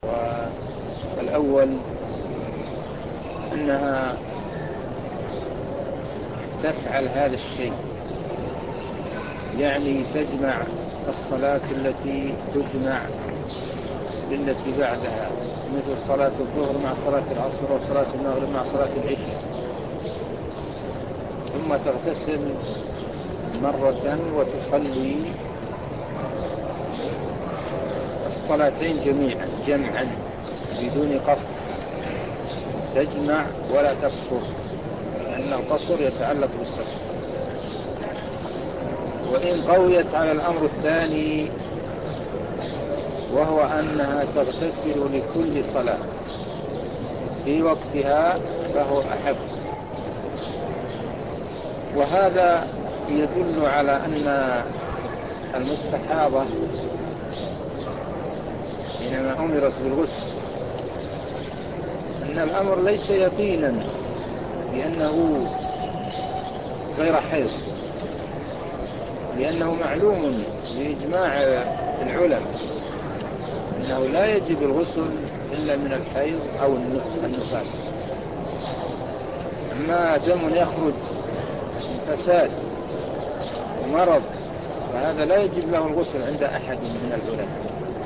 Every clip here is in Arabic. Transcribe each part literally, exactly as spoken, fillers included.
والأول أنها تفعل هذا الشيء، يعني تجمع الصلاة التي تجمع بالتي بعدها، مثل صلاة الظهر مع صلاة العصر وصلاة المغرب مع صلاة العشاء، ثم تغتسل مرة وتصلي الصلاتين جميعا جمعا بدون قصر، تجمع ولا تقصر، لأن القصر يتعلق بالسفر. وإن قويت على الأمر الثاني وهو أنها تغتسل لكل صلاة في وقتها فهو أحب. وهذا يدل على أن المستحاضة حينما أمرت بالغسل أن الأمر ليس يقينا بأنه غير حيض، لأنه معلوم بإجماع العلماء أنه لا يجب الغسل إلا من الحيض أو النفاس. أما دم يخرج من فساد ومرض فهذا لا يجب له الغسل عند أحد من العلماء.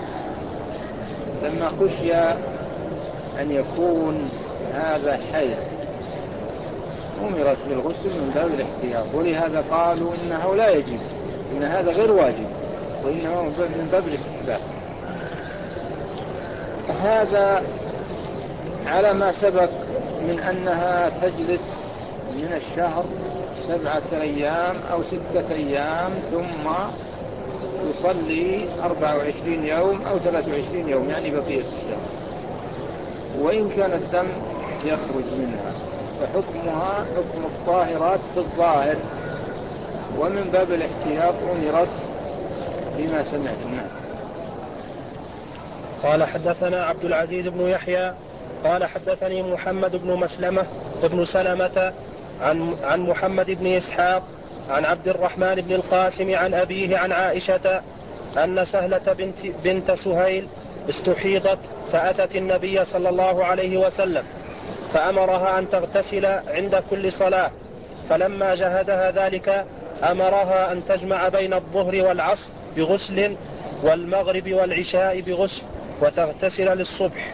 لما خشي أن يكون هذا حيض أمرت بالغسل من باب الاحتياط، ولهذا قالوا إنه لا يجب، إن هذا غير واجب، وإنه من باب الاستحباب. هذا على ما سبق من أنها تجلس من الشهر سبعة أيام أو ستة أيام ثم تصلي أربعة وعشرين يوم أو ثلاثة وعشرين يوم، يعني بقية الشهر. وإن كان الدم يخرج منها فحكمها حكم الطاهرات في الظاهر، ومن باب الاحتياط أمرت بما سمعتم. قال حدثنا عبد العزيز بن يحيى قال حدثني محمد بن مسلمة بن سلمة عن, عن محمد بن إسحاق عن عبد الرحمن بن القاسم عن أبيه عن عائشة أن سهلة بنت, بنت سهيل استحيضت فأتت النبي صلى الله عليه وسلم فأمرها أن تغتسل عند كل صلاة، فلما جهدها ذلك أمرها أن تجمع بين الظهر والعصر بغسل والمغرب والعشاء بغسل وتغتسل للصبح.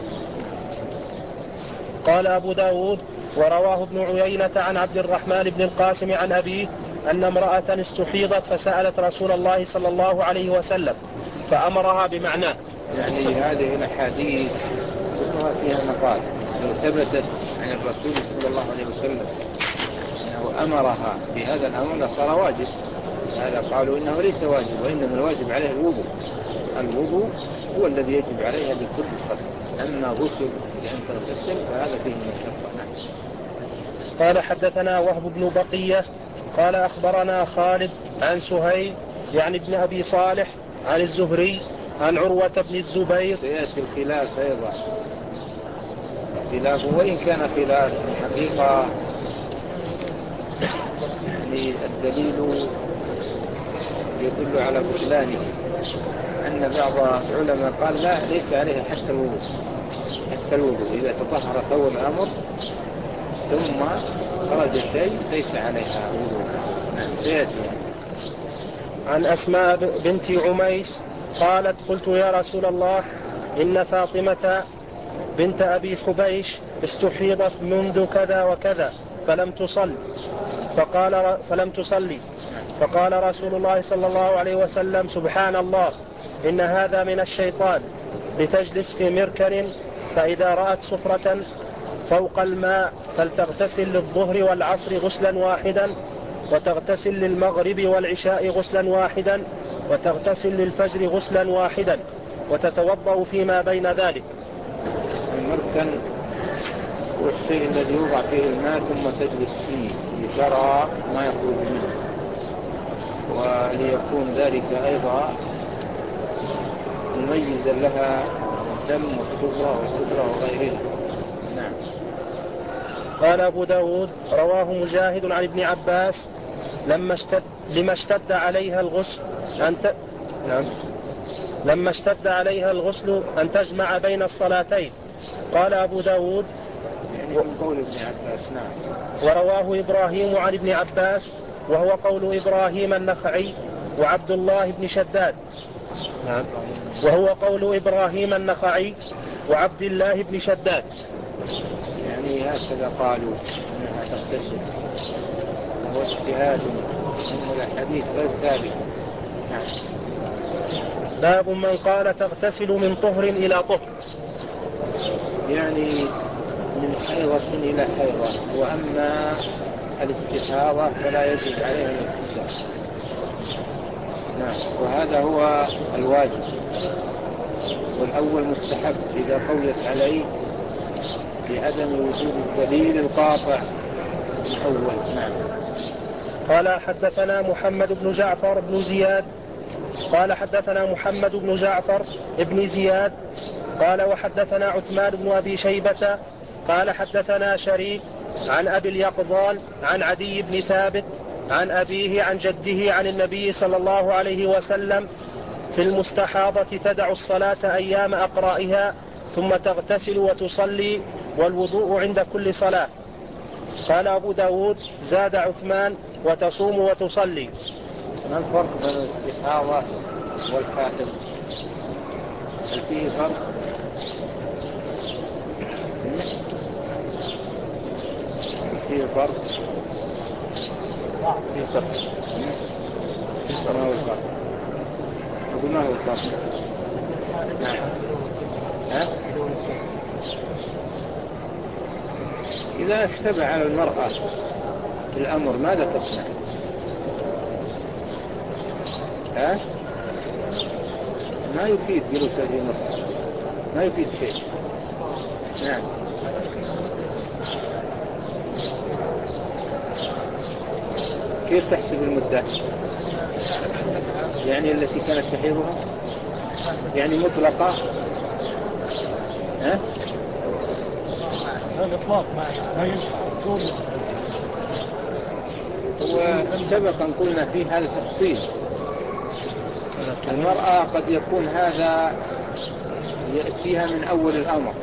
قال أبو داود ورواه ابن عيينة عن عبد الرحمن بن القاسم عن أبيه أن امرأة استحيضت فسألت رسول الله صلى الله عليه وسلم فأمرها بمعناه. يعني هذه الأحاديث كلها فيها مقال، لو ثبتت عن الرسول صلى الله عليه وسلم أنه أمرها بهذا الأمر لصار واجب. هذا قالوا إنه ليس واجب، وإنما الواجب عليه الوضوء. الوضوء هو الذي يجب عليها لكل صلاة، أما غسل لأن تغتسل فهذا فيه مشقة. قال حدثنا وهب بن بقية قال أخبرنا خالد عن سهيل يعني ابن أبي صالح عن الزهري عن عروة بن الزبير. سيأتي الخلاف أيضا، خلاف وإن كان خلاف حقيقة الدليل يدل على بطلانه، أن بعض العلماء قال لا ليس عليها حتى الوضوء، حتى الوضوء إذا تطهر أول الأمر ثم خرج شيء ليس عليها وضوء. سيأتي. عن أسماء بنت عميس قالت قلت يا رسول الله إن فاطمة بنت أبي حبيش استحيضت منذ كذا وكذا فلم تصل فقال فلم تصلي فقال رسول الله صلى الله عليه وسلم سبحان الله إن هذا من الشيطان، لتجلس في مركن فإذا رأت صفرة فوق الماء فلتغتسل للظهر والعصر غسلا واحدا وتغتسل للمغرب والعشاء غسلا واحدا وتغتسل للفجر غسلا واحدا وتتوضأ فيما بين ذلك. المركن هو الشيء الذي يوضع فيه الماء ثم تجلس فيه لترى ما يخرج منه، وليكون ذلك أيضا مميزا لها الدم والصفرة والقدرة وغيرها. نعم. قال أبو داود رواه مجاهد عن ابن عباس لما اشتد لما اشتد عليها الغسل أن ت... نعم لما اشتد عليها الغسل أن تجمع بين الصلاتين. قال أبو داود يعني من قول ابن عباس. نعم. ورواه إبراهيم عن ابن عباس وهو قول إبراهيم النخعي وعبد الله بن شداد. نعم. وهو قول إبراهيم النخعي وعبد الله بن شداد. يعني هكذا قالوا أنها تغتسل، وهو اجتهاد من الحديث غير ثابت. نعم. باب من قال تغتسل من طهر إلى طهر، يعني من حيضة إلى حيضة، وأما الاستحاضة فلا يجب عليها الاغتسال. نعم. وهذا هو الواجب، والأول مستحب إذا قويت عليه بعدم وجود الدليل القاطع الأول. نعم. قال حدثنا محمد بن جعفر بن زياد قال حدثنا محمد بن جعفر بن زياد قال وحدثنا عثمان بن أبي شيبة قال حدثنا شريك عن أبي اليقظان عن عدي بن ثابت عن أبيه عن جده عن النبي صلى الله عليه وسلم في المستحاضة تدع الصلاة أيام أقرائها ثم تغتسل وتصلي والوضوء عند كل صلاة. قال أبو داود زاد عثمان وتصوم وتصلي. ما الفرق بين الاستحاضة والحائض؟ هل فيه فرق؟ فيه فرق؟ فيه فرق. ما هو الفرق؟ أقول ما هو الفرق؟ نعم. ها؟ إذا اشتبه على المرأة الأمر ماذا تصنع؟ ها؟ ما يفيد جلوس هذه المرأة، ما يفيد شيء. نعم. كيف تحسب المدة؟ يعني التي كانت تحيضها يعني مطلقة؟ ها؟ الإطلاق ما ينفع. وسبقا قلنا في هذا التفصيل. المرأة قد يكون هذا يأتيها من أول الأمر،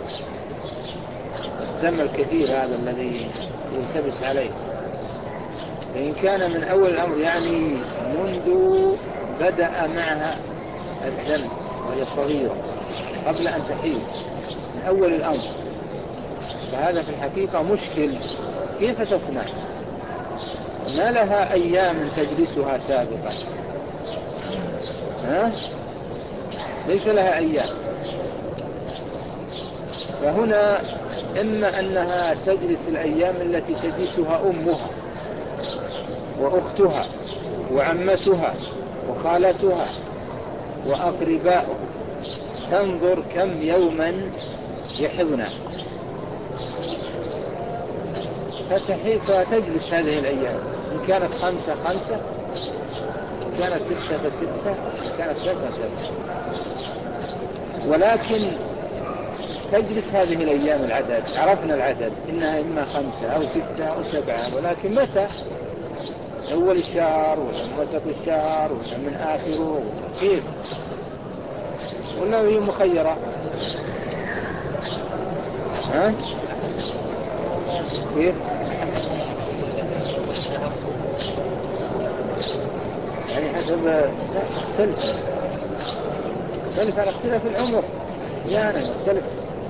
الدم الكثير هذا الذي يلتبس عليه، فإن كان من أول الأمر يعني منذ بدأ معها الدم وهي صغيرة قبل أن تحيض من أول الأمر، فهذا في الحقيقة مشكل. كيف تصنع؟ ما لها أيام تجلسها سابقا، ها؟ ليس لها أيام. فهنا إما أنها تجلس الأيام التي تجلسها أمها وأختها وعمتها وخالتها وأقرباؤها، تنظر كم يوما يحضن فتجلس هذه الأيام، إن كانت خمسة خمسة، إن كانت ستة فستة، إن كانت سبعة سبعة، ولكن تجلس هذه الأيام العدد، عرفنا العدد إنها إما خمسة أو ستة أو سبعة، ولكن متى؟ أول الشهر ولا من وسط الشهر ولا من آخره؟ كيف؟ ولا هي مخيرة؟ ها؟ كيف؟ يعني حسب لا تختلف تختلف على اختلاف العمر، يعني مختلف.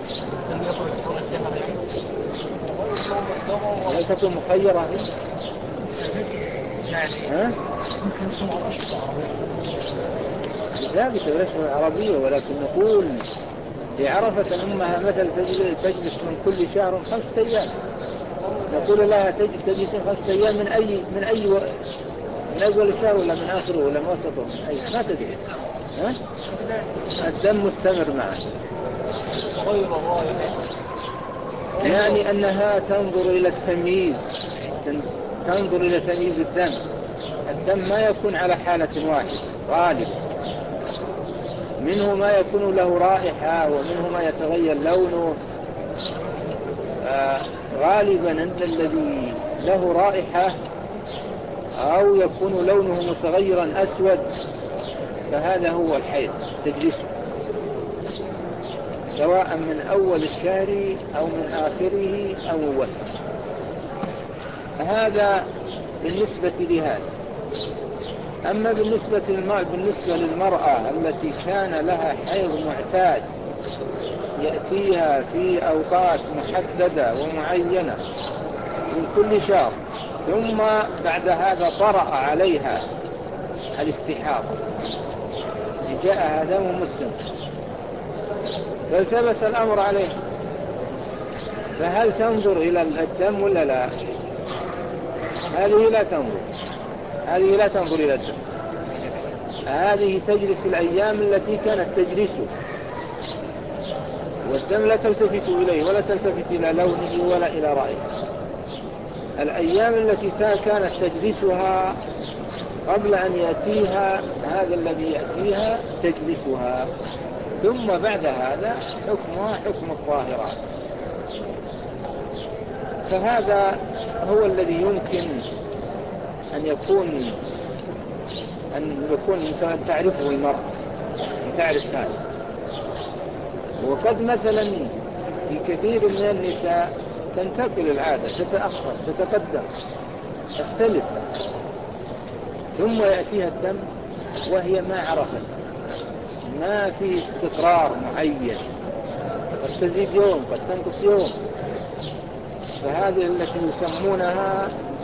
ولا تكون مخيرة ها؟ ثابتة بالأشهر العربية، ولكن نقول لعرفة أمها مثل تجلس من كل شهر خمسة أيام، نقول لها تجلس خمسة أيام من أي من أي و... من أول الشهر ولا من آخره ولا من وسطه، من أي ما تدري. ها؟ الدم مستمر معه، يعني أنها تنظر إلى التمييز، تنظر إلى تمييز الدم. الدم ما يكون على حالة واحدة غالبا، منه ما يكون له رائحة ومنه ما يتغير لونه. آه غالبا أن الذي له رائحة أو يكون لونه متغيرا أسود فهذا هو الحيض تجلسه، سواء من أول الشهر أو من آخره أو وسطه. هذا بالنسبة لهذا. أما بالنسبة بالنسبة للمرأة التي كان لها حيض معتاد يأتيها في أوقات محددة ومعينة من كل شهر، ثم بعد هذا طرأ عليها الاستحاضة، جاءها دم مسلم فالتبس الأمر عليه، فهل تنظر إلى الدم ولا لا؟ هذه لا تنظر، هذه لا تنظر إلى الدم، هذه تجلس الأيام التي كانت تجلسه، والدم لا تلتفت إليه ولا تلتفت إلى لونه ولا إلى رأيه. الأيام التي كانت تجلسها قبل أن يأتيها هذا الذي يأتيها تجلسها، ثم بعد هذا حكمها حكم الطاهرات. فهذا هو الذي يمكن أن يكون أن يكون تعرفه المرأة، تعرف هذا. وقد مثلا في كثير من النساء تنتقل العادة، تتأخر، تتقدم، تختلف، ثم يأتيها الدم وهي ما عرفت، ما في استقرار معين، قد تزيد يوم قد تنقص يوم. فهذه التي يسمونها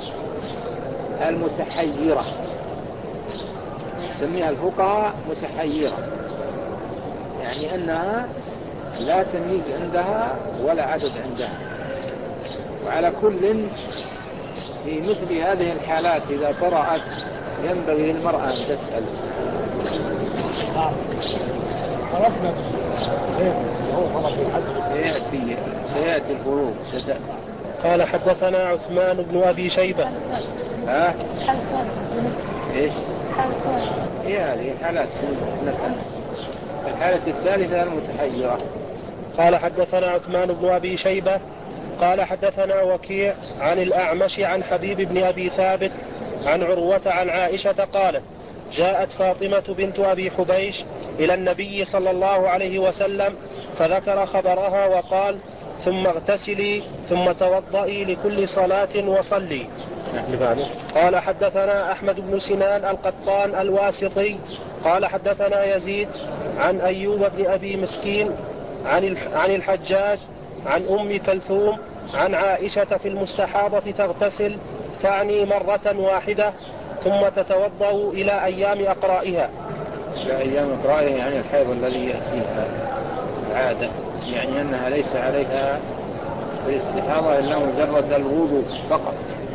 المتحيرة، يسميها الفقهاء متحيرة، يعني أنها لا تمييز عندها ولا عدد عندها. وعلى كل في مثل هذه الحالات إذا طرأت ينبغي للمرأة أن تسأل. عرفنا هو فرض الحج سيأتي سيأتي الفروض ستأتي. قال حدثنا عثمان بن أبي شيبة. ها؟ إيش؟ هي هذه حالات مثلا. الحالة الثالثة المتحيرة. قال حدثنا عثمان بن أبي شيبة قال حدثنا وكيع عن الأعمش عن حبيب بن أبي ثابت عن عروة عن عائشة قالت: جاءت فاطمة بنت أبي حبيش إلى النبي صلى الله عليه وسلم فذكر خبرها وقال: ثم اغتسلي ثم توضئي لكل صلاة وصلي. قال حدثنا أحمد بن سنان القطان الواسطي قال حدثنا يزيد عن أيوب بن أبي مسكين عن الحجاج عن أم كلثوم عن عائشة في المستحاضة تغتسل تعني مرة واحدة ثم تتوضأ إلى أيام أقرائها. إلى أيام أقرائها يعني الحيض الذي يأتيها العادة، يعني أنها ليس عليها الاستحاضة إلا مجرد الوضوء فقط،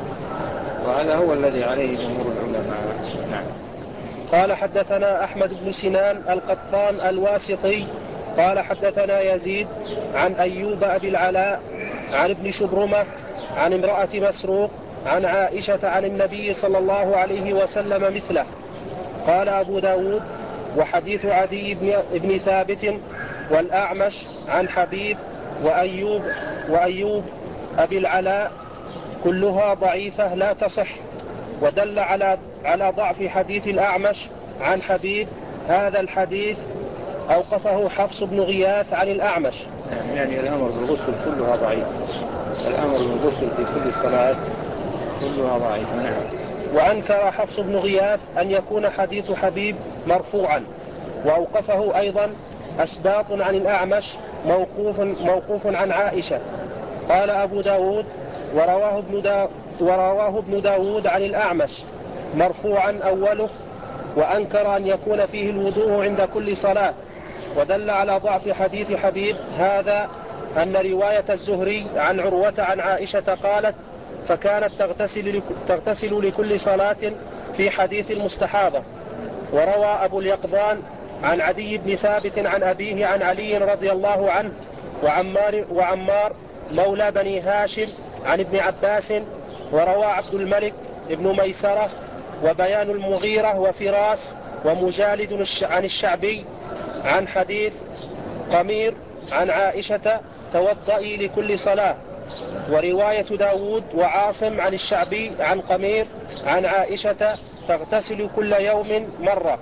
وهذا هو الذي عليه جمهور العلماء. نعم. قال حدثنا أحمد بن سنان القطان الواسطي قال حدثنا يزيد عن أيوب أبي العلاء عن ابن شبرمة عن امرأة مسروق عن عائشة عن النبي صلى الله عليه وسلم مثله. قال أبو داود: وحديث عدي بن ثابت والأعمش عن حبيب وأيوب, وأيوب أبي العلاء كلها ضعيفة لا تصح. ودل على على ضعف حديث الأعمش عن حبيب هذا الحديث أوقفه حفص بن غياث عن الأعمش. يعني الأمر بالغسل كلها ضعيف، الأمر بالغسل في كل صلاة كلها ضعيف. نعم. وأنكر حفص بن غياث أن يكون حديث حبيب مرفوعا، وأوقفه أيضا أسباط عن الأعمش موقوف, موقوف عن عائشة. قال أبو داود: ورواه ابن, دا ورواه ابن داود عن الأعمش مرفوعا أوله، وأنكر أن يكون فيه الوضوء عند كل صلاة. ودل على ضعف حديث حبيب هذا أن رواية الزهري عن عروة عن عائشة قالت: فكانت تغتسل, تغتسل لكل صلاة في حديث المستحاضة. وروى أبو اليقظان عن عدي بن ثابت عن أبيه عن علي رضي الله عنه وعمار, وعمار مولى بني هاشم عن ابن عباس. وروى عبد الملك ابن ميسرة وبيان المغيرة وفراس ومجالد عن الشعبي عن حديث قمير عن عائشة: توضئي لكل صلاة. ورواية داود وعاصم عن الشعبي عن قمير عن عائشة: تغتسل كل يوم مرة.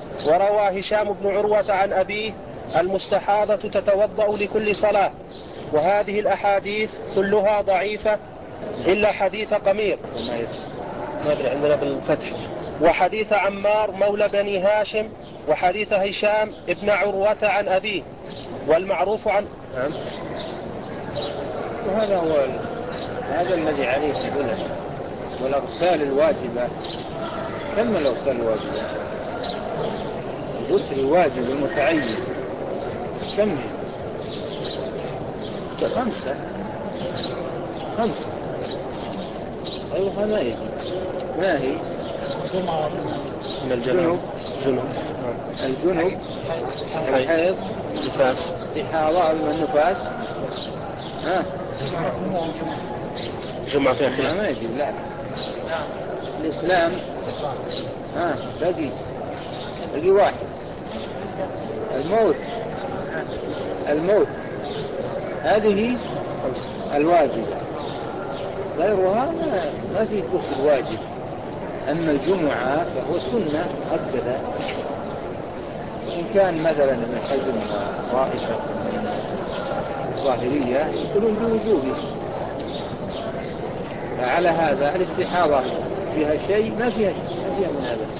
وروى هشام بن عروة عن أبيه المستحاضة تتوضأ لكل صلاة. وهذه الأحاديث كلها ضعيفة إلا حديث قمير ما أدري عندنا بالفتح، وحديث عمار مولى بني هاشم، وحديث هشام ابن عروة عن أبيه. والمعروف عن نعم. وهذا هو ال... هذا الذي عليه الدلل. والأغسال الواجبة كم الأغسال الواجبة؟ الغسل الواجب المتعين كم هي؟ خمسة خمسة أيوة ما هي ما هي من الجنوب جنوب الجنوب الحيض نفاس استحاضة النفاس ها جمعة في أخير ما يجب لا الإسلام ها باقي باقي واحد الموت الموت هذه الواجب غيرها ما, ما في غسل واجب. أما الجمعة فهو سنة مؤكدة، وإن كان مثلا ابن حزم وطائفة من الظاهرية يقولون بوجوبه. فعلى هذا الاستحاضة فيها شيء ما فيها شيء ما فيها من هذا.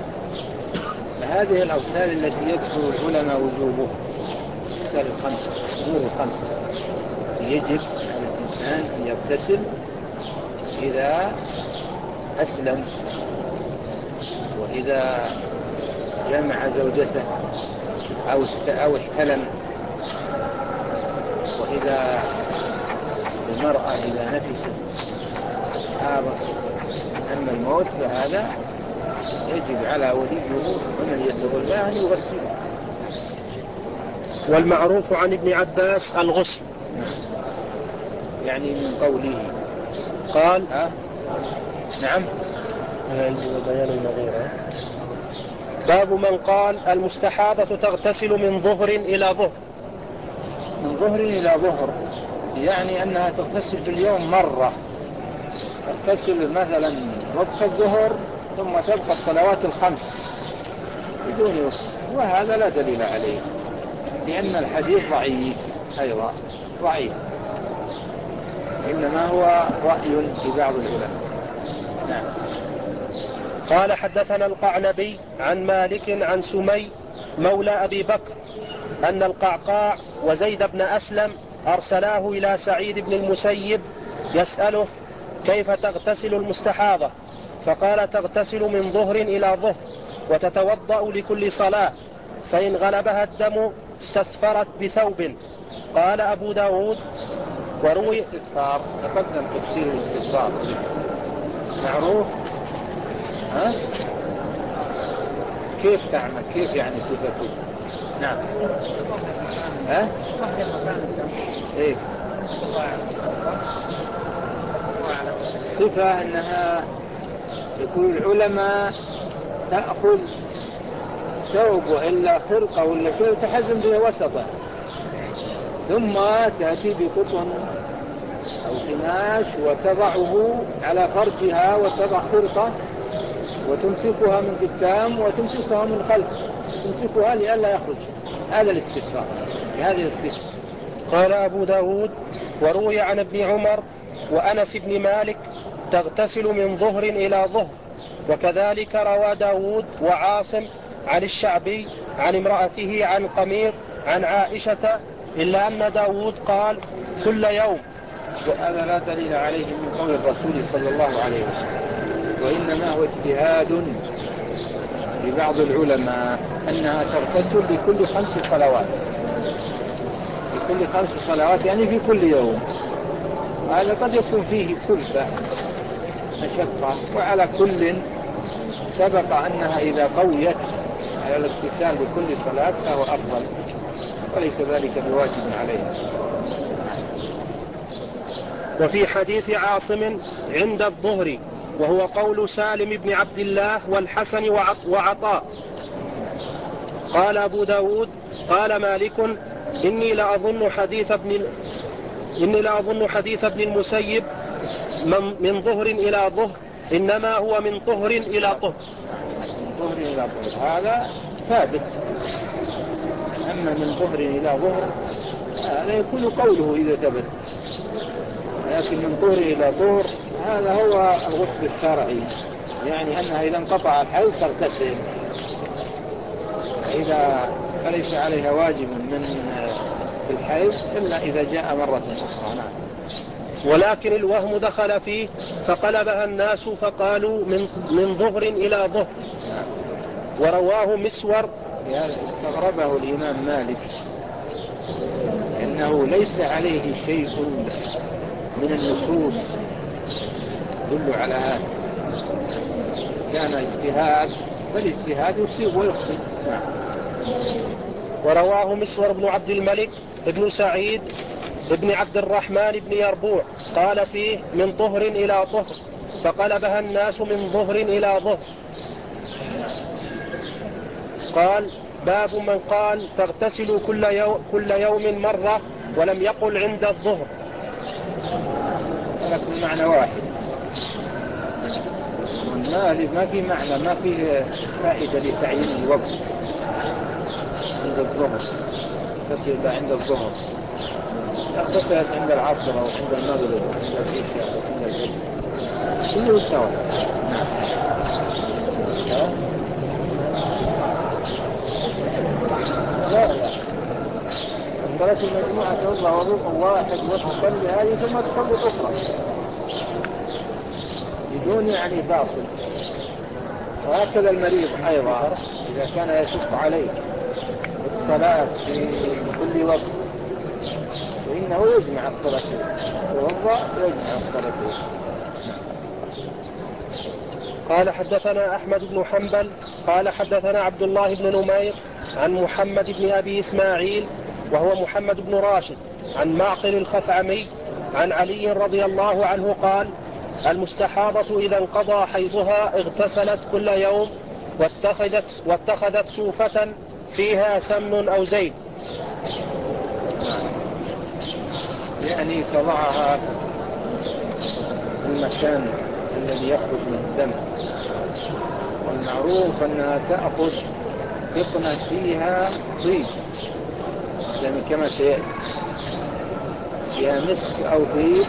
فهذه الأغسال التي يذكر العلماء وجوبه الأغسال الخمسة أمور الخمسة يجب على الإنسان أن يغتسل إذا أسلم، وإذا جمع زوجته أو أو احتلم، وإذا المرأة إذا نفست حاضر. أما الموت فهذا يجب على وليه ومن يتولاه أن يغسله. والمعروف عن ابن عباس الغسل، يعني من قوله قال ها؟ نعم بيان المغيرة. باب من قال المستحاضة تغتسل من ظهر إلى ظهر. من ظهر إلى ظهر يعني أنها تغتسل في اليوم مرة، تغتسل مثلا وقت الظهر ثم تبقى الصلوات الخمس بدون وصف، وهذا لا دليل عليه لأن الحديث ضعيف أيضا ضعيف، إنما هو رأي في بعض العلماء. نعم. قال حدثنا القعنبي عن مالك عن سمي مولى أبي بكر أن القعقاع وزيد بن أسلم أرسلاه إلى سعيد بن المسيب يسأله كيف تغتسل المستحاضة، فقال تغتسل من ظهر إلى ظهر وتتوضأ لكل صلاة، فإن غلبها الدم استثفرت بثوب. قال أبو داود وروي استثفار تقدم تفسير الاستثفار معروف. ها؟ كيف تعمل كيف يعني صفته؟ نعم. ها؟ ايه الصفة أنها يقول العلماء تأخذ ثوب إلا خرقة ولا شيء تحزم به وسطه، ثم تأتي بقطن أو قماش وتضعه على فرجها وتضع خرقة وتمسكها من قدام وتمسكها من خلف، تمسكها لئلا يخرج. هذا الاستفسار بهذه الصفة. قال أبو داود وروي عن ابن عمر وأنس بن مالك تغتسل من ظهر إلى ظهر، وكذلك روى داود وعاصم عن الشعبي عن امرأته عن قمير عن عائشة، إلا أن داود قال كل يوم. وهذا لا دليل عليه من قول الرسول صلى الله عليه وسلم، وإنما هو اجتهاد لبعض العلماء أنها تغتسل لكل خمس صلوات، لكل خمس صلوات يعني في كل يوم. هذا قد يكون فيه كلفة مشقة، وعلى كل سبق أنها إذا قويت على الاغتسال لكل صلاة فهو أفضل، وليس ذلك بواجب عليها. وفي حديث عاصم عند الظهر وهو قول سالم بن عبد الله والحسن وعطاء. قال أبو داود قال مالك إني لأظن حديث ابن إني لأظن حديث ابن المسيب من, من ظهر إلى ظهر إنما هو من طهر إلى طهر. طهر إلى طهر هذا ثابت. أما من ظهر إلى ظهر هذا يكون قوله إذا ثبت، لكن من ظهر إلى ظهر هذا هو الغسل الشرعي، يعني أنها إذا انقطع الحيض تغتسل، إذا فليس عليها واجب من في الحيض إلا إذا جاء مرة أخرى. نعم. ولكن الوهم دخل فيه فقلبها الناس فقالوا من, من ظهر إلى ظهر. ورواه مسور. يعني استغربه الإمام مالك إنه ليس عليه شيء من النصوص يدل على هذا، كان اجتهاد، فالاجتهاد يصيب ويخطئ. ورواه مسور بن عبد الملك ابن سعيد ابن عبد الرحمن بن يربوع قال فيه من ظهر إلى ظهر، فقلبها الناس من ظهر إلى ظهر. قال باب من قال تغتسل كل يوم, كل يوم مرة ولم يقل عند الظهر. لكن معنى واحد، ما في معنى، ما في فائدة لتعيين الوقت عند الظهر، تغتسل عند الظهر، اغتسلت عند العصر أو عند المغرب أو عند العشاء أو عند الفجر كله سواء. لا لا، الصلاة المجموعة توضع وضوء واحد وتصلي هذه ثم تصلي أخرى بدون يعني فاصل. وهكذا المريض أيضا إذا كان يشق عليه الصلاة في كل وقت فإنه يجمع الصلاتين، يوضع ويجمع الصلاتين. قال حدثنا أحمد بن حنبل قال حدثنا عبد الله بن نمير عن محمد بن أبي إسماعيل وهو محمد بن راشد عن معقل الخثعمي عن علي رضي الله عنه قال المستحاضة إذا انقضى حيضها اغتسلت كل يوم واتخذت, واتخذت صوفة فيها سمن أو زيت، يعني تضعها في المكان الذي يخرج من الدم، والمعروف أنها تأخذ قطنة فيها طيب كما سيأتي، فيها مسك أو طيب،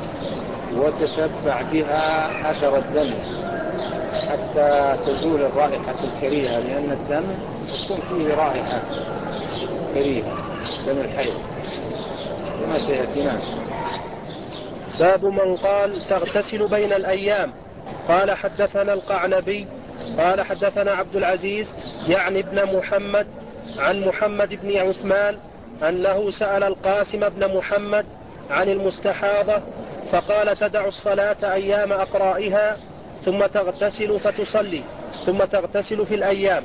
وتتبع بها أثر الدم حتى تزول الرائحة الكريهة، لأن الدم تكون فيه رائحة كريهة، دم الحيض كما سيأتي. نعم. باب من قال تغتسل بين الأيام. قال حدثنا القعنبي قال حدثنا عبد العزيز يعني ابن محمد عن محمد بن عثمان أنه سأل القاسم بن محمد عن المستحاضة فقال تدع الصلاة أيام أقرائها ثم تغتسل فتصلي ثم تغتسل في الأيام.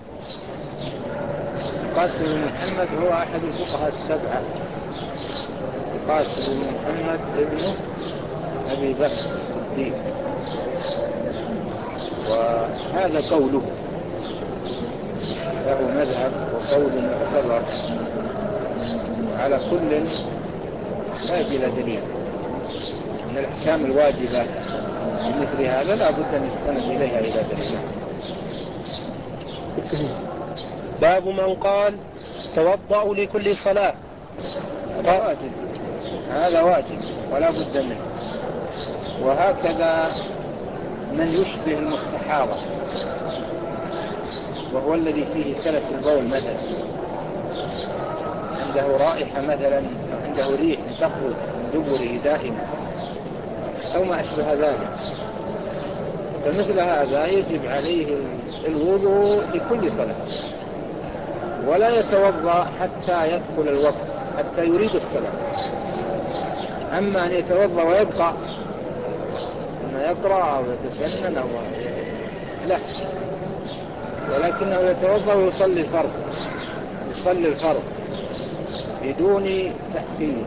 القاسم بن محمد هو أحد الفقهاء السبعة، القاسم بن محمد ابن أبي بكر الصديق، وهذا قوله له مذهب وقول معتبر، على كل يحتاج إلى دليل. من الأحكام الواجبة مثل هذا لا بد أن يستند إليها إلى دليل. باب من قال توضأ لكل صلاة. هذا واجب، هذا واجب ولا بد منه. وهكذا من يشبه المستحاضة وهو الذي فيه سلس البول مثلا، عنده رائحة مثلا، عنده ريح تخرج من دبره دائما أو ما أشبه ذلك، فمثل هذا يجب عليه الوضوء لكل صلاة، ولا يتوضأ حتى يدخل الوقت، حتى يريد الصلاة. أما أن يتوضأ ويبقى ثم يقرأ أو يتسنن أو لا، ولكنه يتوضأ ويصلي الفرض، يصلي الفرض بدون تأخير،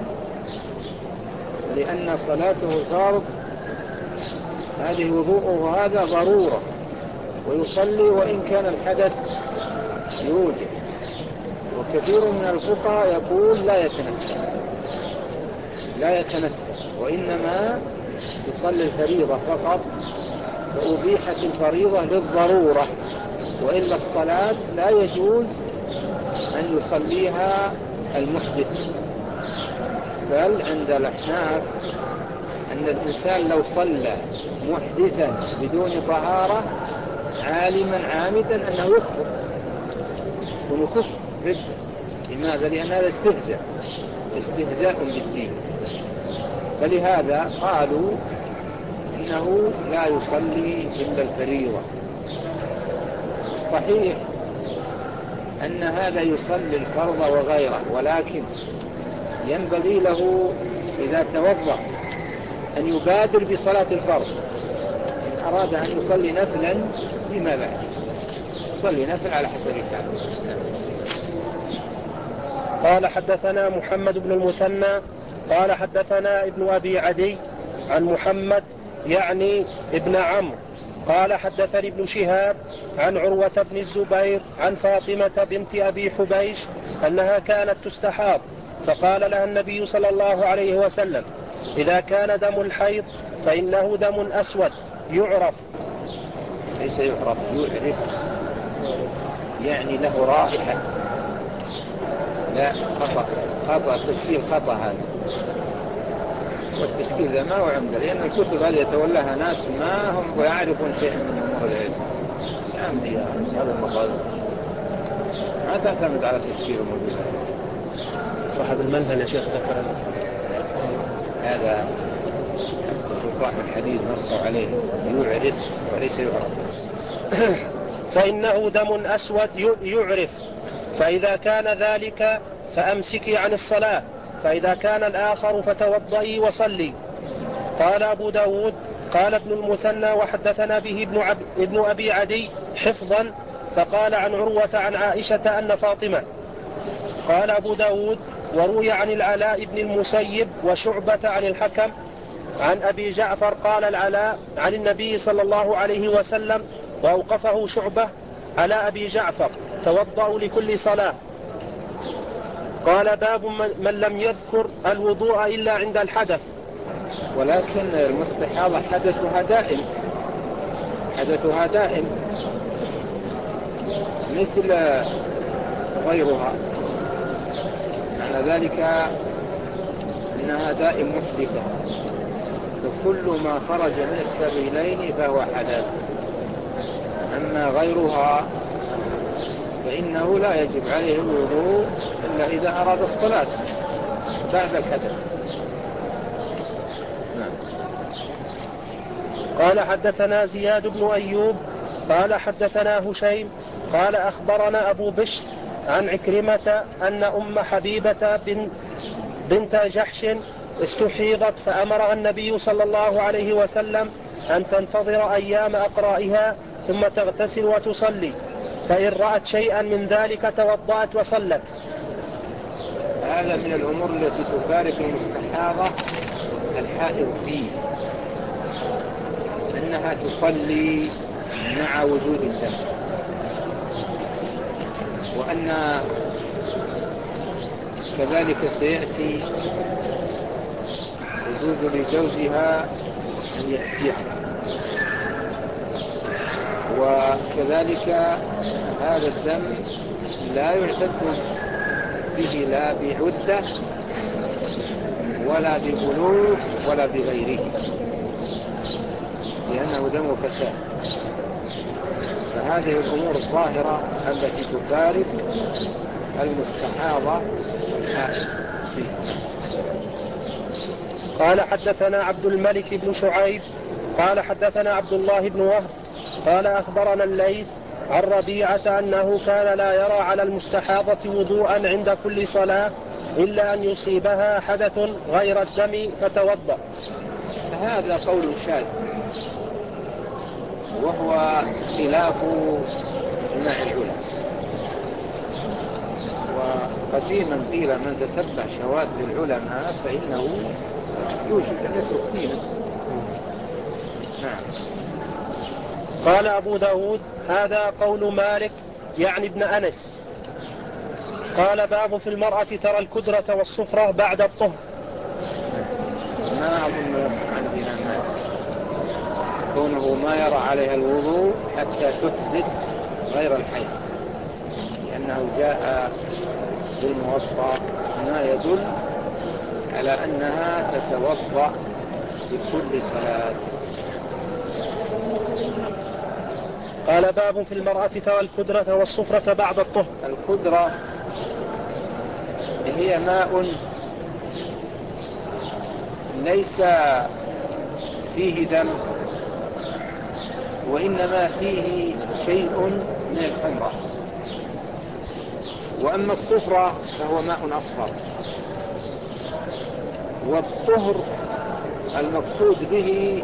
لأن صلاته الفرض هذه وضوءه هذا ضرورة، ويصلي وإن كان الحدث يوجد. وكثير من الفقهاء يقول لا يتنفل لا يتنفل وإنما يصلي الفريضة فقط، فأبيحت الفريضة للضرورة وإلا الصلاة لا يجوز أن يصليها المحدث. بل عند الأحناف أن الإنسان لو صلى محدثا بدون طهارة عالما عامدا أنه يكفر ونكفر رد. لماذا؟ لأن هذا استهزاء استهزاء بالدين. فلهذا قالوا إنه لا يصلي إلا الفريضة. الصحيح أن هذا يصلي الفرض وغيره، ولكن ينبغي له إذا توضأ أن يبادر بصلاة الفرض. إن أراد أن يصلي نفلا فيما بعد يصلي نفل على حسب الحال. قال حدثنا محمد بن المثنى قال حدثنا ابن أبي عدي عن محمد يعني ابن عمرو قال حدثني ابن شهاب عن عروة بن الزبير عن فاطمة بنت أبي حبيش أنها كانت تستحاض، فقال لها النبي صلى الله عليه وسلم: إذا كان دم الحيض فإنه دم أسود يعرف. ليس يعرف، يعرف، يعني له رائحة. لا، خطأ خطأ التشكيل خطأ هذا، والتشكيل ذا ما هو عمده، لأن الكتب هذه يتولاها ناس ما هم يعرفون شيء من أمور العلم. عمدي هذا المقال ما تعتمد على تشكيل الموجود. صاحب المنهل يا شيخ ذكر هذا شراح الحديث نصوا عليه يعرف وليس يعرف. فإنه دم أسود يعرف، فإذا كان ذلك فأمسكي عن الصلاة، فإذا كان الآخر فتوضئي وصلي. قال أبو داود قال ابن المثنى وحدثنا به ابن, عب ابن أبي عدي حفظا، فقال عن عروة عن عائشة أن فاطمة. قال أبو داود وروي عن العلاء بن المسيب وشعبة عن الحكم عن أبي جعفر قال العلاء عن النبي صلى الله عليه وسلم، وأوقفه شعبة على أبي جعفر: توضأوا لكل صلاة. قال باب من لم يذكر الوضوء إلا عند الحدث. ولكن المستحاضة حدثها دائم، حدثها دائم مثل غيرها، معنى ذلك أنها دائم محدثة، فكل ما خرج من السبيلين فهو حدث. أما غيرها فإنه لا يجب عليه الوضوء إلا إذا أراد الصلاة بعد الحدث. قال حدثنا زياد بن أيوب قال حدثنا هشيم قال أخبرنا أبو بشر عن عكرمة أن أم حبيبة بن بنت جحش استحيضت، فأمر النبي صلى الله عليه وسلم أن تنتظر أيام أقرائها ثم تغتسل وتصلي، فإن رأت شيئا من ذلك توضأت وصلت. هذا من الأمور التي تفارق المستحاضة الحائض فيه، أنها تصلي مع وجود الدم، وأن كذلك سيأتي يجوز لزوجها أن يأتيها، وكذلك هذا الدم لا يعتد به لا بعدة ولا ببلوغ ولا بغيره، لأنه دم فساد. فهذه الأمور الظاهرة التي تفارق المستحاضة الحائض فيه. قال حدثنا عبد الملك بن شعيب قال حدثنا عبد الله بن وهب قال أخبرنا الليث عن ربيعة أنه كان لا يرى على المستحاضة وضوءا عند كل صلاة إلا أن يصيبها حدث غير الدم فتوضأ. هذا قول شاذ، وهو خلاف إجماع العلماء. وقديما قيل من تتبع شواذ العلماء فإنه يوشك أن يترك دينه. نعم. قال أبو داود هذا قول مالك يعني ابن أنس. قال باب في المرأة ترى الكدرة والصفرة بعد الطهر. ما أظن يفهم عن الإمام مالك كونه ما يرى عليها الوضوء حتى تحدث غير الحيض، لأنه جاء بالموضع ما يدل على أنها تتوضأ بكل صلاة. قال باب في المرأة ترى الكدرة والصفرة بعد الطهر. الكدرة هي ماء ليس فيه دم، وإنما فيه شيء من الحمرة. وأما الصفرة فهو ماء أصفر. والطهر المقصود به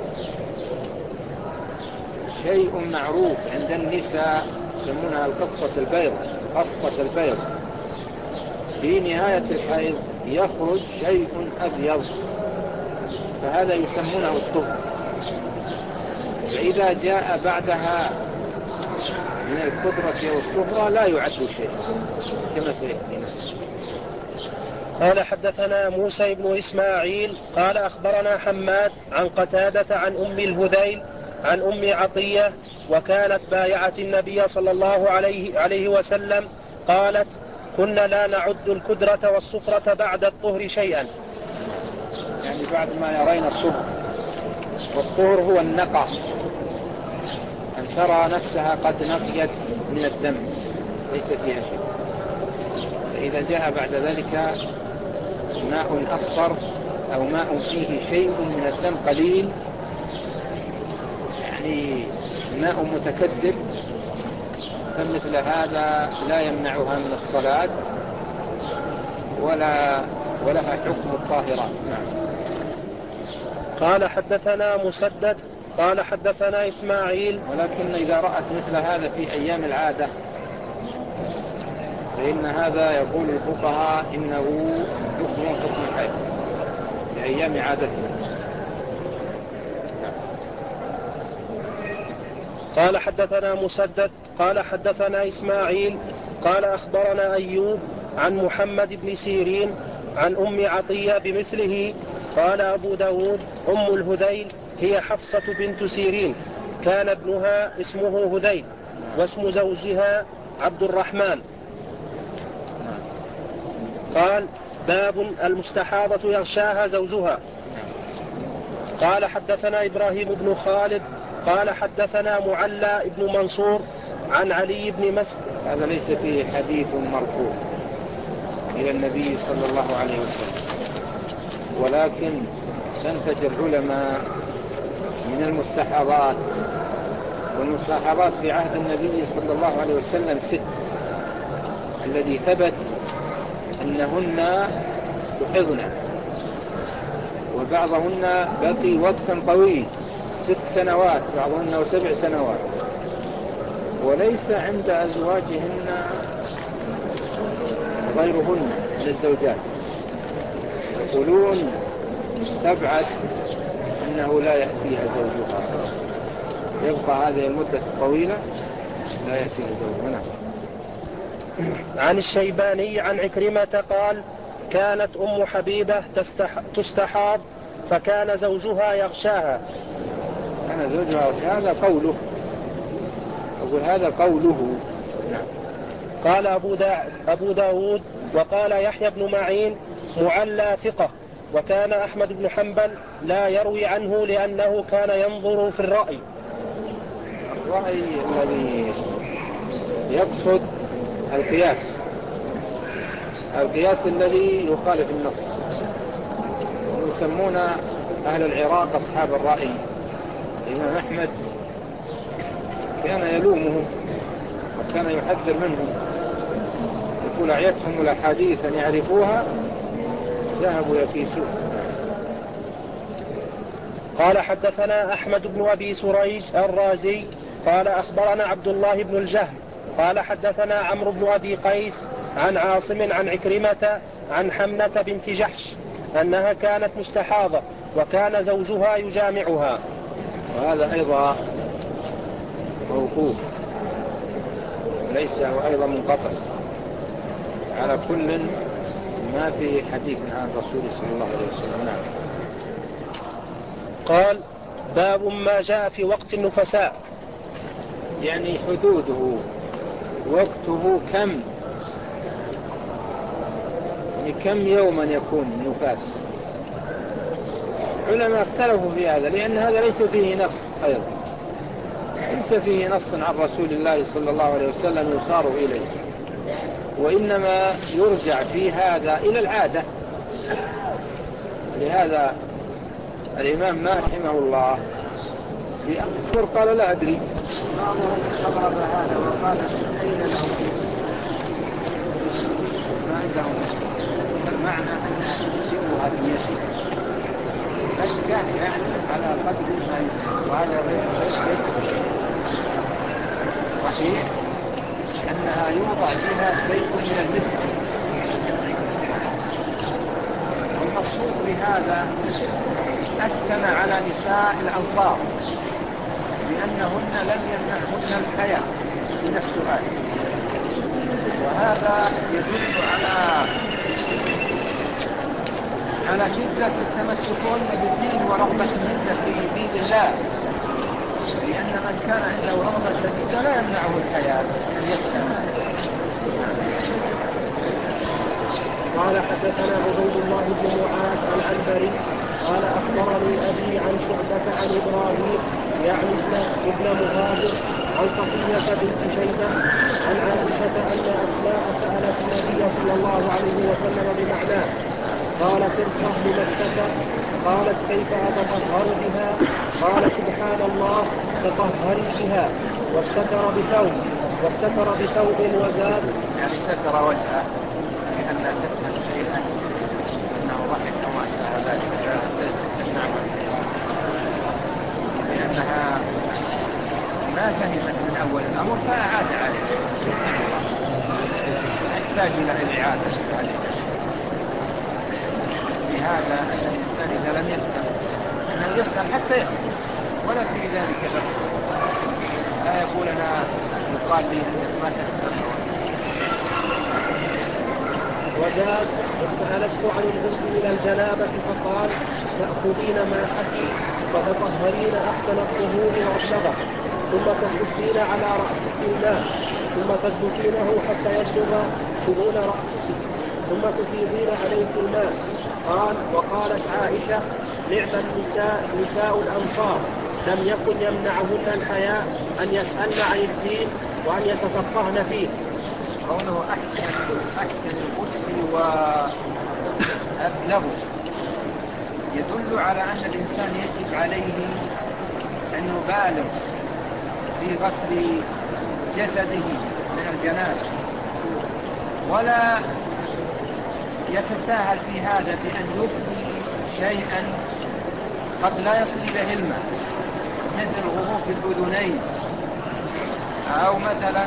شيء معروف عند النساء يسمونها القصة البيض، قصة البيض. في نهاية الحيض يخرج شيء أبيض، فهذا يسمونه الطهر. فإذا جاء بعدها من الكدرة والصفرة لا يعد شيء كما سيأتينا. قال حدثنا موسى بن إسماعيل قال أخبرنا حماد عن قتادة عن أم الهذيل عن أم عطية وكانت بايعة النبي صلى الله عليه, عليه وسلم قالت كنا لا نعد الكدرة والصفرة بعد الطهر شيئا، يعني بعد ما يرين الطهر. والطهر هو النقى، أن ترى نفسها قد نقيت من الدم ليس فيها شيء. فإذا جاء بعد ذلك ماء أصفر أو ماء فيه شيء من الدم قليل، يعني ماء متكدب، فمثل هذا لا يمنعها من الصلاة ولا ولها حكم الطاهرات. قال حدثنا مسدد قال حدثنا إسماعيل. ولكن إذا رأت مثل هذا في أيام العادة فإن هذا يقول الفقهاء إنه حكم حكم الحيض في أيام عادتنا. قال حدثنا مسدد قال حدثنا إسماعيل قال أخبرنا أيوب عن محمد بن سيرين عن أم عطية بمثله. قال أبو داود أم الهذيل هي حفصة بنت سيرين، كان ابنها اسمه هذيل واسم زوجها عبد الرحمن. قال باب المستحاضة يغشاها زوجها. قال حدثنا إبراهيم بن خالد قال حدثنا معلى بن منصور عن علي بن مسعود. هذا ليس فيه حديث مرفوع إلى النبي صلى الله عليه وسلم، ولكن استنتج العلماء من المستحاضات، والمستحاضات في عهد النبي صلى الله عليه وسلم ست، الذي ثبت أنهن استحضن، وبعضهن بقي وقتا طويل ست سنوات بعضهن وسبع سنوات، وليس عند أزواجهن غيرهن من الزوجات. يقولون استبعد أنه لا يأتيها زوجها، يبقى هذه المدة الطويلة لا يأتيها زوجها. عن الشيباني عن عكرمة قال كانت أم حبيبة تستحاض فكان زوجها يغشاها. كان زوجها يغشاها، هذا قوله، أقول هذا قوله. نعم. قال أبو, دا أبو داود وقال يحيى بن معين معلى ثقة، وكان أحمد بن حنبل لا يروي عنه لأنه كان ينظر في الرأي. الرأي الذي يقصد القياس، القياس الذي يخالف النص. يسمون أهل العراق أصحاب الرأي. الإمام أحمد كان يلومهم وكان يحذر منهم، يقول أعيتهم الأحاديث أن يعرفوها ذهبوا يكيسون. قال حدثنا أحمد بن أبي سريج الرازي قال أخبرنا عبد الله بن الجهم قال حدثنا عمرو بن أبي قيس عن عاصم عن عكرمة عن حمنة بنت جحش أنها كانت مستحاضة وكان زوجها يجامعها. وهذا أيضا موقوف وليس وأيضا منقطع، على كل ما في حديث عن الرسول صلى الله عليه وسلم. نعم. قال باب ما جاء في وقت النفساء، يعني حدوده وقته كم، يعني كم يوما يكون النفاس. علماء اختلفوا في هذا لأن هذا ليس فيه نص، أيضا ليس فيه نص عن رسول الله صلى الله عليه وسلم يصار إليه، وإنما يرجع في هذا إلى العادة. لهذا الإمام مالك رحمه الله في أخبر قال لا أدري، بعضهم استغرب هذا وقال أين له ما عندهم المعنى أنها تجيبها بيده، بس كان يعني على قدر ما يمكن. وهذا غير صحيح أنها يوضع فيها شيء من المسك. والمقصود بهذا أثنى على نساء الأنصار لأنهن لم يمنعهن الحياة من السؤال، وهذا يدل على على شدة التمسكون بالدين ورغبتهن في دين الله، لأن من كان عنده رغبة في الدين لا يمنعه الحياة أن يسأل. قال حدثنا عبيد الله بن معاذ العنبري قال أخبرني أبي عن شعبة عن إبراهيم يعني ابن مهاجر عن صفية بنت شيبة عن عائشة أن أسماء سألت النبي صلى الله عليه وسلم بمعناه، قالت ارصح لمسك، قالت كيف أتطهر بها؟ قال سبحان الله تطهري بها، واستتر بثوب واستتر بثوب وزاد يعني ستر وجهه لأن لا تسأل شيئا أنه ضحك وما سأل تمنعه، لأنها ما فهمت من أول الأمر فأعاد عليه، يحتاج إلى الإعادة عليه. لهذا أن الإنسان إذا لم يسأل أنه يسأل حتى يأخذ، ولا في ذلك بأس، لا يقول أنا يقال لي أنك ما تأخذ. وزاد سألته عن الغسل إلى الجنابة فقال تأخذين ماءك فتطهرين أحسن الطهور وأبلغه، ثم تصبين على رأسك الماء ثم تسلكينه حتى يبلغ شؤون رأسك ثم تفيضين عليه الماء. قال وقالت عائشة نعم النساء نساء الأنصار لم يكن يمنعهن الحياء أن يسألن عن الدين وأن يتفقهن فيه. قوله أحسن أحسن الغسل وأبلغ يدل على أن الإنسان يجب عليه أن يبالغ في غسل جسده من الجنابة، ولا يتساهل في هذا بأن يبدي شيئا قد لا يصل إليه الماء مثل غضوف الأذنين أو مثلا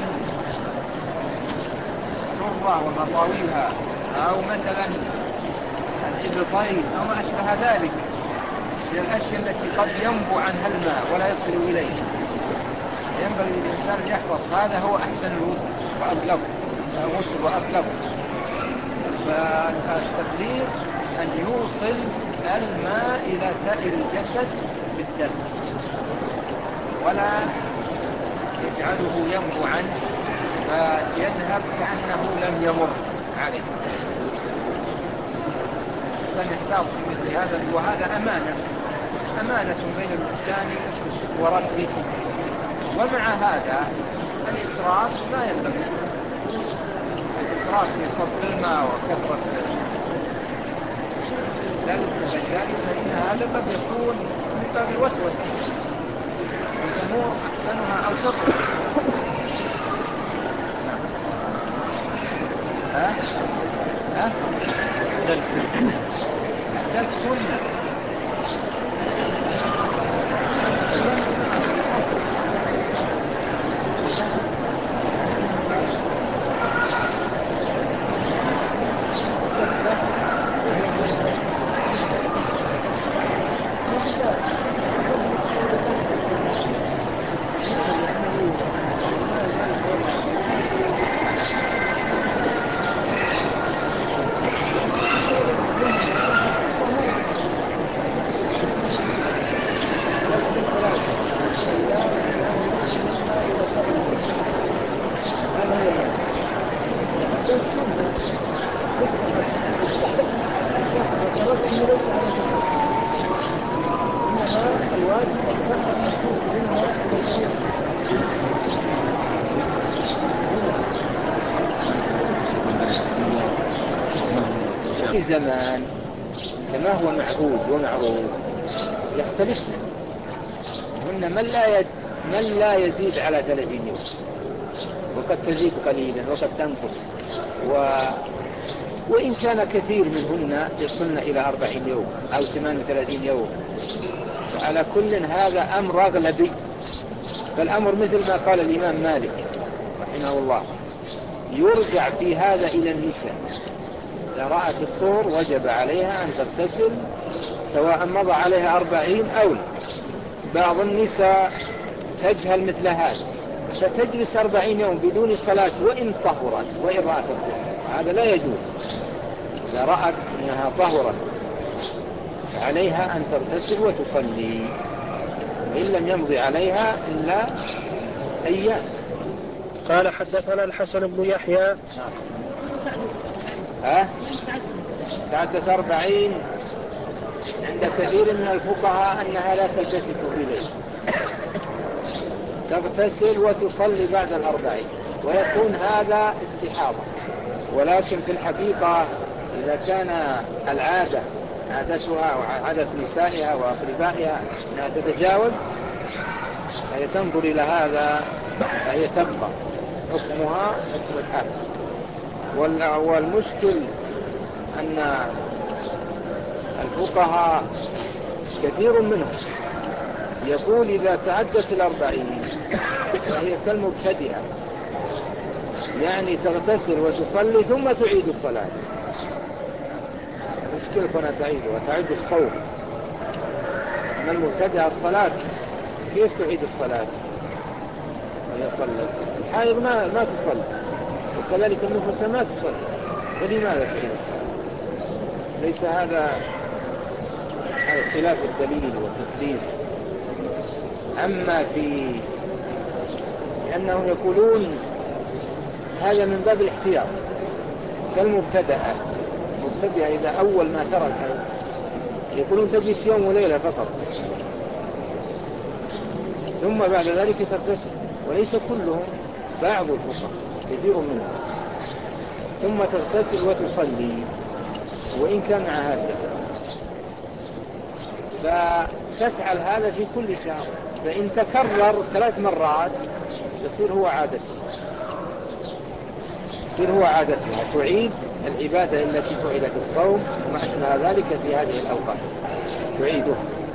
السرة ومطاويها أو مثلا الإبطين أو ما أشبه ذلك من الأشياء التي قد ينبع عنها الماء ولا يصل إليه. ينبغي للإنسان أن يحفظ هذا، هو أحسن الوضوء وأبلغ الغسل وأبلغ. فالتبليغ أن يوصل الماء إلى سائر الجسد بالدم ولا يجعله ينبعا فيذهب كأنه لم يمر عليه. الإنسان يحتاط في مثل هذا، وهذا أمانة أمانة بين الإنسان وربه. ومع هذا الإسراف لا ينبغي، الإسراف في صرف الماء وكثرة ذلك ذلك فإن هذا قد يكون من باب الوسوسة، والأمور أحسنها أوسطها. ها ها دلك سنة في زمان كما هو معهود ومعروف يختلفن، هن من لا يد من لا يزيد على ثلاثين يوم، وقد تزيد قليلا وقد تنقص، و... وإن كان كثير منهن يصلن إلى أربعين يوم أو ثمان وثلاثين يوم. وعلى كل هذا أمر أغلبي، فالأمر مثل ما قال الإمام مالك رحمه الله، يرجع في هذا إلى النساء. إذا رأت الطهر وجب عليها أن تغتسل سواء مضى عليها أربعين أو لا. بعض النساء تجهل مثل هذا فتجلس أربعين يوم بدون صلاة وإن طهرت وإن رأت الطهر، هذا لا يجوز. إذا رأت أنها طهرت عليها أن تغتسل وتصلي، وإن لم يمضي عليها إلا أيام. قال حدثنا الحسن بن يحيى. ها تعدت أربعين عند كثير من الفقهاء أنها لا تلتفت إليه، تغتسل وتصلي بعد الأربعين ويكون هذا استحاضة. ولكن في الحقيقة إذا كان العادة عادتها وعادة نسائها وأقربائها أنها تتجاوز فهي تنظر إلى هذا، فهي تبقى حكمها حكم الحال. والمشكل أن الفقهاء كثير منهم يقول إذا تعدت الأربعين فهي كالمبتدئة، يعني تغتسل وتصلي ثم تعيد الصلاة. مشكلة هنا تعيد وتعيد الصوم. أما المبتدئة الصلاة كيف تعيد الصلاة وهي صلت؟ الحائض ما ما تصلي، وكذلك النفس ما تصلي، فلماذا تعيد الصلاة؟ ليس هذا خلاف الدليل والتكليف. أما في لأنهم يقولون هذا من باب الاحتياط كالمبتدأة. المبتدأة إذا أول ما ترك يقولون تجلس يوم وليلة فقط ثم بعد ذلك تغتسل، وليس كلهم، بعض الفقهاء كثير منهم، ثم تغتسل وتصلي وإن كان معها الدم. فتفعل هذا في كل شهر، فإن تكرر ثلاث مرات يصير هو عادته يصير هو عادتها تعيد العبادة التي فعلت الصوم وما أشبه ذلك في هذه الأوقات تعيده.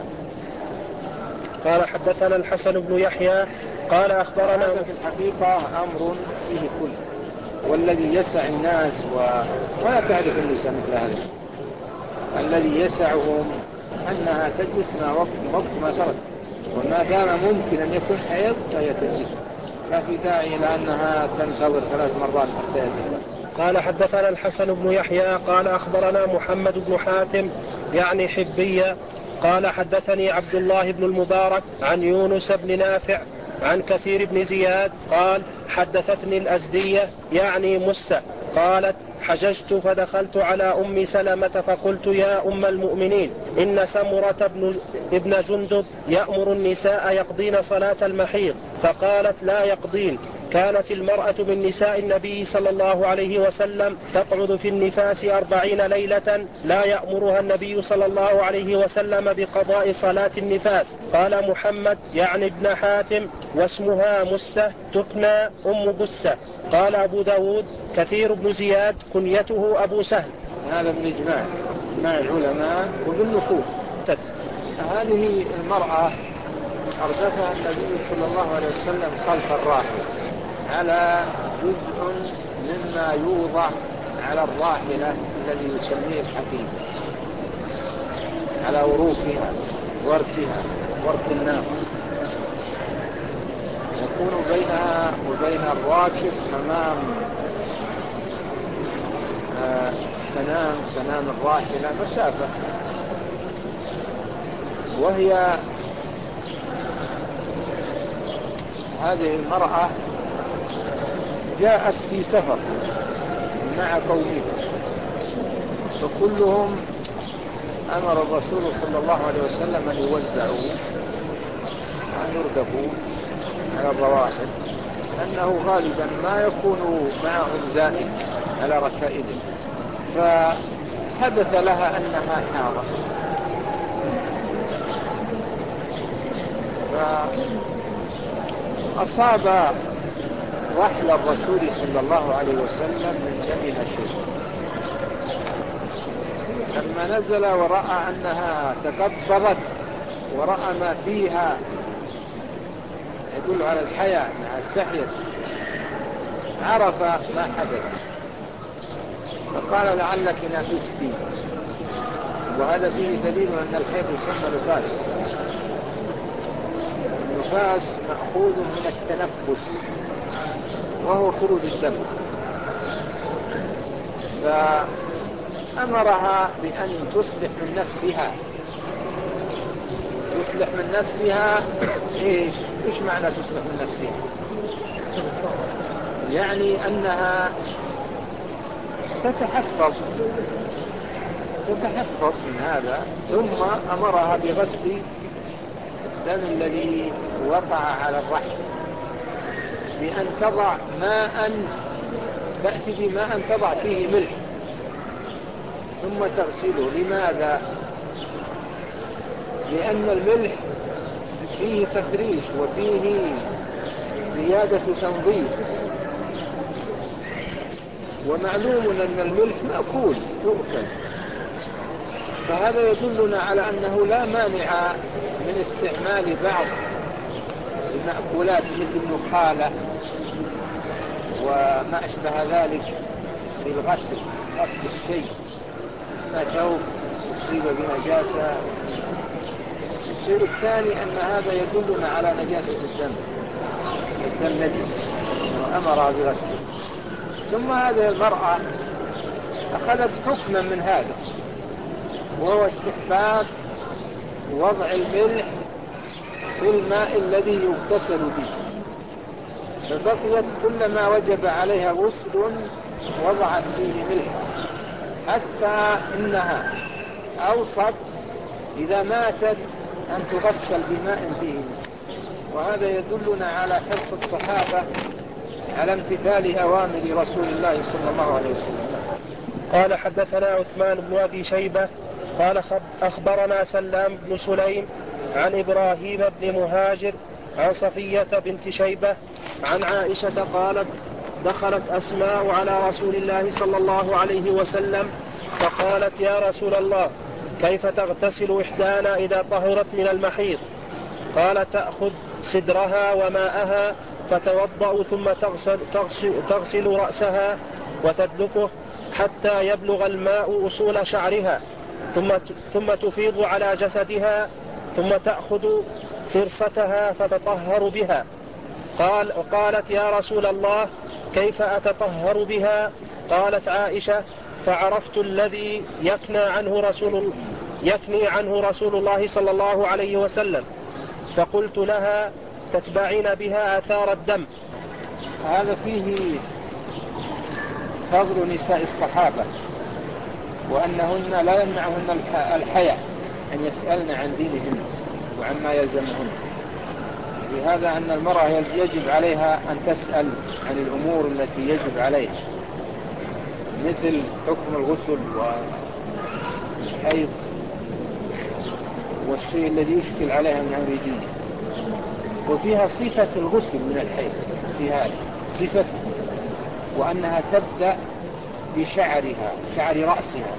قال حدثنا الحسن بن يحيى قال أخبرنا. هذا في الحقيقة أمر فيه كل، والذي يسع الناس و... ولا تعرف النساء مثل هذا، الذي يسعهم أنها تجلس ما وقت, وقت ما ترك، وما دام ممكن أن يكون حيض فهي تجلس، لا في داعي إلى أنها تنتظر ثلاث مرات حتى يجلس. قال حدثنا الحسن بن يحيى قال أخبرنا محمد بن حاتم يعني حبية قال حدثني عبد الله بن المبارك عن يونس بن نافع عن كثير بن زياد قال حدثتني الأزدية يعني مسة قالت حججت فدخلت على أم سلمة فقلت يا أم المؤمنين إن سمرة بن ابن جندب يأمر النساء يقضين صلاة المحيض، فقالت لا يقضين. كانت المرأة من نساء النبي صلى الله عليه وسلم تقعد في النفاس أربعين ليلة لا يأمرها النبي صلى الله عليه وسلم بقضاء صلاة النفاس. قال محمد يعني ابن حاتم واسمها مسة تكنى أم بسة. قال أبو داود كثير بن زياد كنيته أبو سهل. هذا من إجماع مع العلماء وبالنصوص. هذه المرأة أردفها النبي صلى الله عليه وسلم خلف الراحلة على جزء مما يوضع على الراحلة الذي يسميه الحقيب، على وروفها وركها ورك الناقة، يكون بينها وبين الراكب أمام آه سنام سنام الراحلة مسافة. وهي هذه المرأة جاءت في سفر مع قومها، فكلهم أمر الرسول صلى الله عليه وسلم أن يوزعوا وأن يردفوا على الرواحل، أنه غالبا ما يكون معهم زائد على ركائبهم. حدث لها أنها حاضت، فأصاب رحل الرسول صلى الله عليه وسلم من دمها شيء، لما نزل ورأى أنها تقبضت ورأى ما فيها يدل على الحياة أنها استحيت، عرف ما حدث فقال لعلك نافستي. وهذا فيه دليل أن الحيض يسمى نفاس، النفاس مأخوذ من التنفس وهو خروج الدم، فأمرها بأن تصلح من نفسها. تصلح من نفسها إيش؟ إيش معنى تصلح من نفسها؟ يعني أنها تتحفظ تتحفظ من هذا، ثم أمرها بغسل الدم الذي وقع على الرحم بأن تضع ماء، تأتي بماء تضع فيه ملح ثم تغسله. لماذا؟ لأن الملح فيه تفريش وفيه زيادة تنظيف، ومعلوم أن الملح مأكول يؤكل، فهذا يدلنا على أنه لا مانع من استعمال بعض المأكولات مثل النخالة وما أشبه ذلك للغسل، غسل الشيء، ما ثوب أصيب بنجاسة. الشيء الثاني أن هذا يدلنا على نجاسة الدم، الدم نجس وأمرها بغسله. ثم هذه المرأة أخذت حكما من هذا، وهو استحباب وضع الملح في الماء الذي يغتسل به، فبقيت كلما وجب عليها غسل وضعت فيه ملح، حتى إنها أوصت إذا ماتت أن تغسل بماء فيه ملح. وهذا يدلنا على حرص الصحابة على امتثال أوامر رسول الله صلى الله عليه وسلم. قال حدثنا عثمان بن أبي شيبة قال أخبرنا سلام بن سليم عن إبراهيم بن مهاجر عن صفية بنت شيبة عن عائشة قالت دخلت أسماء على رسول الله صلى الله عليه وسلم فقالت يا رسول الله كيف تغتسل إحدانا إذا طهرت من المحيض؟ قال تأخذ سدرها وماءها فتوضأ ثم تغسل, تغسل, تغسل رأسها وتدلكه حتى يبلغ الماء أصول شعرها، ثم, ثم تفيض على جسدها، ثم تأخذ فرصتها فتطهر بها. قال قالت يا رسول الله كيف أتطهر بها؟ قالت عائشة فعرفت الذي يكنى عنه رسول يكني عنه رسول الله صلى الله عليه وسلم، فقلت لها تتبعين بها آثار الدم. هذا فيه فضل نساء الصحابة، وأنهن لا يمنعهن الحياء أن يسألن عن دينهن وعما يلزمهن، لهذا أن المرأة يجب عليها أن تسأل عن الأمور التي يجب عليها، مثل حكم الغسل والحيض والشيء الذي يشكل عليها من أمر دينها. وفيها صفة الغسل من الحيض، فيها صفة وأنها تبدأ بشعرها، شعر رأسها،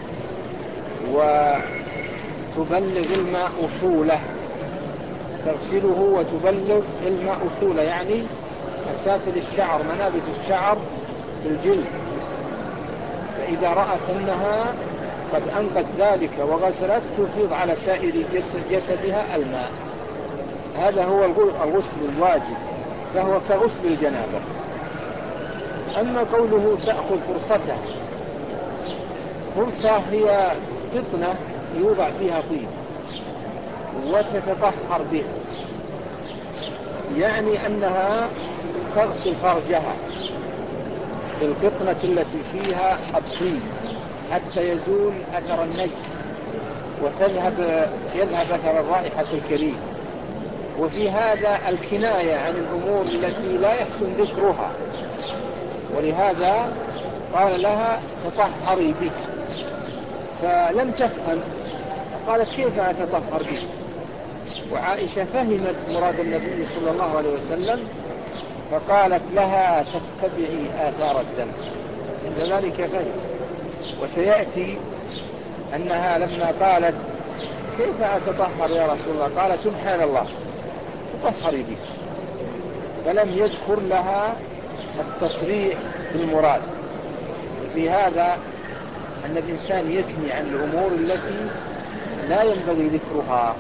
وتبلغ الماء أصوله، تغسله وتبلغ الماء أصوله، يعني مسافل الشعر، منابت الشعر بالجلد. فإذا رأت أنها قد أنقت ذلك وغسلت تفيض على سائر جسدها الماء. هذا هو الغسل الواجب، فهو كغسل الجنابة. أما قوله تأخذ فرصتها، فرصة هي قطنة يوضع فيها طيب وتتطهر به، يعني أنها تغسل فرجها بالقطنة التي فيها الطيب حتى يزول أثر النجس وتذهب يذهب أثر الرائحة الكريمة. وفي هذا الكناية عن الأمور التي لا يحسن ذكرها، ولهذا قال لها تطهري به. فلم تفهم، قالت كيف أتطهر به؟ وعائشة فهمت مراد النبي صلى الله عليه وسلم فقالت لها تتبعي آثار الدم، عند ذلك فهم. وسيأتي أنها لما قالت كيف أتطهر يا رسول الله؟ قال سبحان الله تطهري به، فلم يذكر لها التصريح بالمراد. في هذا أن الإنسان يكني عن الأمور التي لا ينبغي ذكرها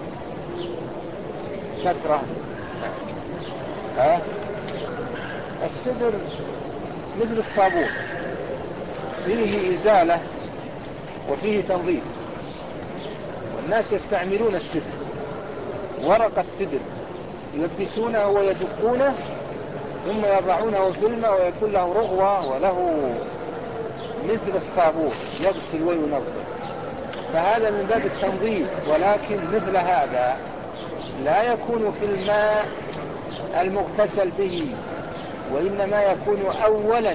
كثرة. ها؟ السدر مثل الصابون، فيه إزالة وفيه تنظيف، والناس يستعملون السدر، ورق السدر يلبسونه ويدقونه ثم يضعونه في الماء ويكون له رغوة وله مثل الصابون يغسل وينظف، فهذا من باب التنظيف. ولكن مثل هذا لا يكون في الماء المغتسل به، وإنما يكون أولا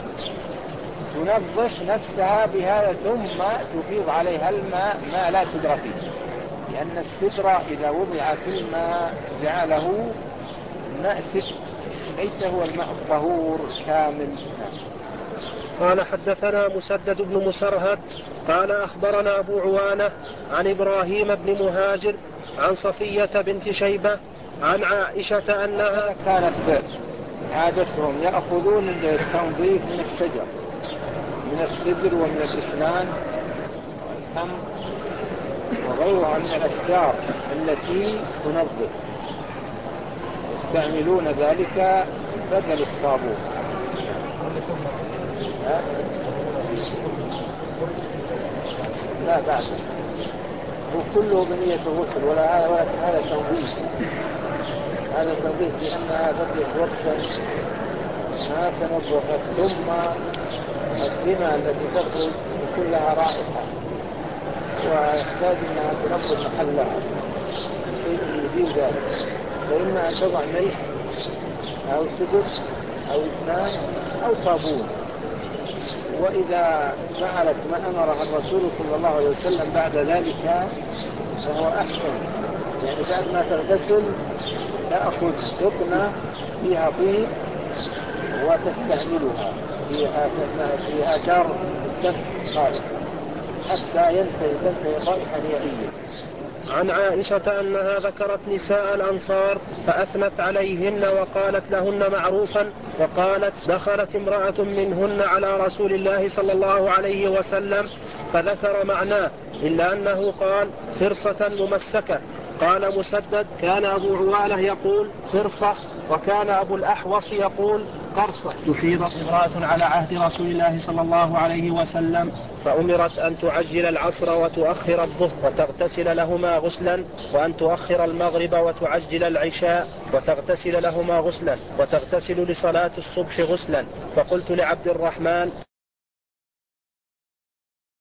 تنظف نفسها بهذا ثم تفيض عليها الماء ما لا سدر فيه، لأن السدر إذا وضع في الماء جعله ماء سدر، ليس هو الماء الطهور كامل. قال حدثنا مسدد بن مسرهد قال أخبرنا أبو عوانة عن إبراهيم بن مهاجر عن صفية بنت شيبة عن عائشة أنها كانت عادتهم يأخذون التنظيف من الشجر، من السدر ومن الإسنان والتمر وغيرها من الأشجار التي تنظف، يستعملون ذلك بدل الصابون. لا بعد هو كله بنية الغسل، ولا هذا تنظيف، هذا تنظيف لأنها بدأت وقتا ما تنظفت، ثم الدماء التي تخرج يكون لها رائحة ويحتاج أنها تنظف محلها شيء يزيل ذلك، فإما أن تضع ملح أو سدر أو إسنان أو صابون. وإذا فعلت ما أمرها الرسول صلى الله عليه وسلم بعد ذلك فهو أحسن، يعني بعد ما تغتسل تأخذ سقنة فيها طيب وتستعملها في آثار الدم خالص حتى ينتهي تنتهي الرائحة نهائيا. عن عائشة أنها ذكرت نساء الأنصار فأثنت عليهن وقالت لهن معروفا، وقالت دخلت امرأة منهن على رسول الله صلى الله عليه وسلم فذكر معناه إلا أنه قال فرصة ممسكة. قال مسدد كان أبو عوانة يقول فرصة، وكان أبو الأحوص يقول قرصة. تفيضت امرأة على عهد رسول الله صلى الله عليه وسلم فأمرت أن تعجل العصر وتؤخر الظهر وتغتسل لهما غسلا، وأن تؤخر المغرب وتعجل العشاء وتغتسل لهما غسلا، وتغتسل لصلاة الصبح غسلا. فقلت لعبد الرحمن